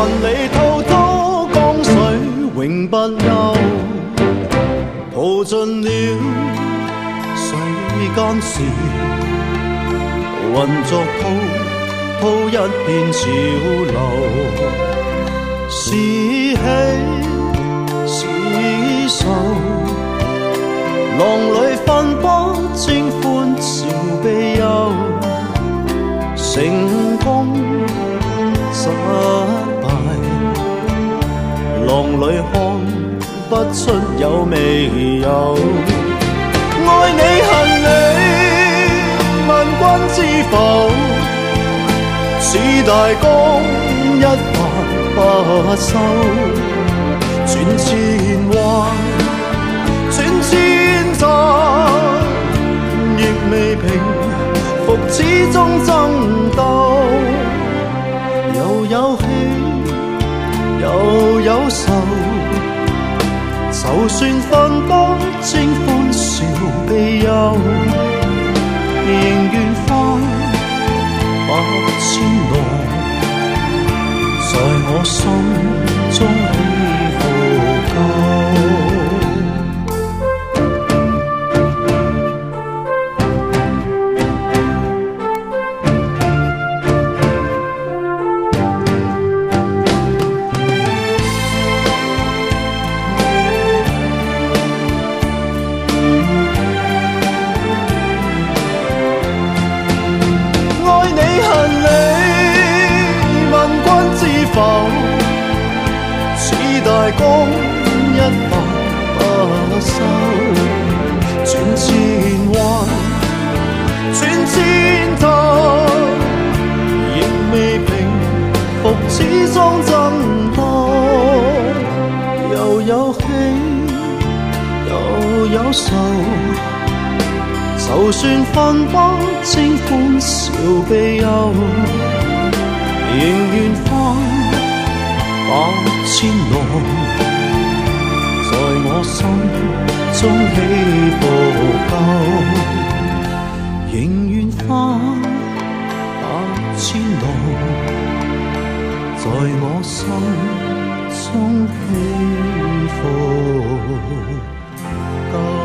里滔滔江水永不休，淘尽了世间事，混作滔滔一片潮流。是喜是愁，浪里分不清欢笑悲忧，成功失败，浪里看不出有未有。爱你恨你，问君知否？似大江一發不收，轉千彎，轉千載，亦未平復始終爭鬥。又有喜，又有愁，就算分不清歡笑悲憂，仍願翻百千浪，在我心中起伏夠。愛你恨你，問君知否？似大江一發不收，轉千彎，轉千頭，亦未平復始終爭鬥。又有喜，又有愁，就算分不清歡笑悲憂，仍願翻百千浪，在我心中起伏夠，仍願翻百千浪，在我心中起伏夠。